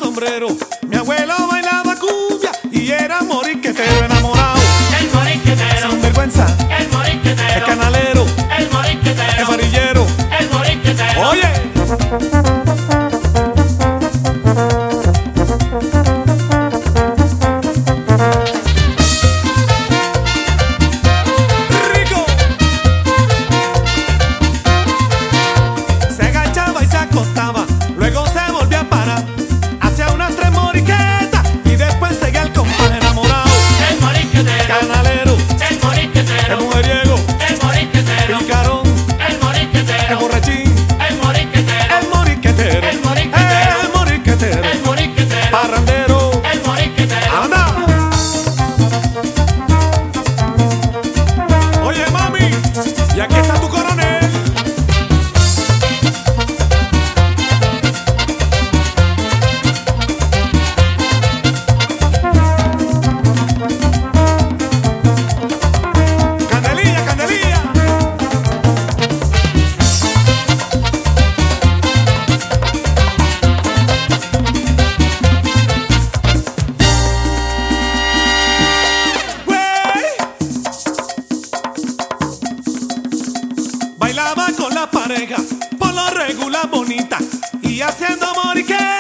sombrero. Mi abuelo bailaba cumbia y era moriquetero enamorado. El moriquetero, Sin vergüenza, el moriquetero, el canalero, el moriquetero, el varillero. el moriquetero. Oye. Rico. Se agachaba y se acostaba, luego se volvía a parar. Hacía unas 3 moriquetas y después seguía el compás enamorado. El moriquetero, Canalero, el el moriquetero, mujeriego, el moriquetero, picarón, el el moriquetero, borrachín, el moriquetero, el moriquetero, el moriquetero, el moriquetero, el moriquetero, parrandero. el moriquetero. ¡Anda! Oye, mami, y aquí está tu coronel. Candelilla, candelilla. Güey. Bailaba con la pareja, por lo regular bonita, y haciendo moriqueta.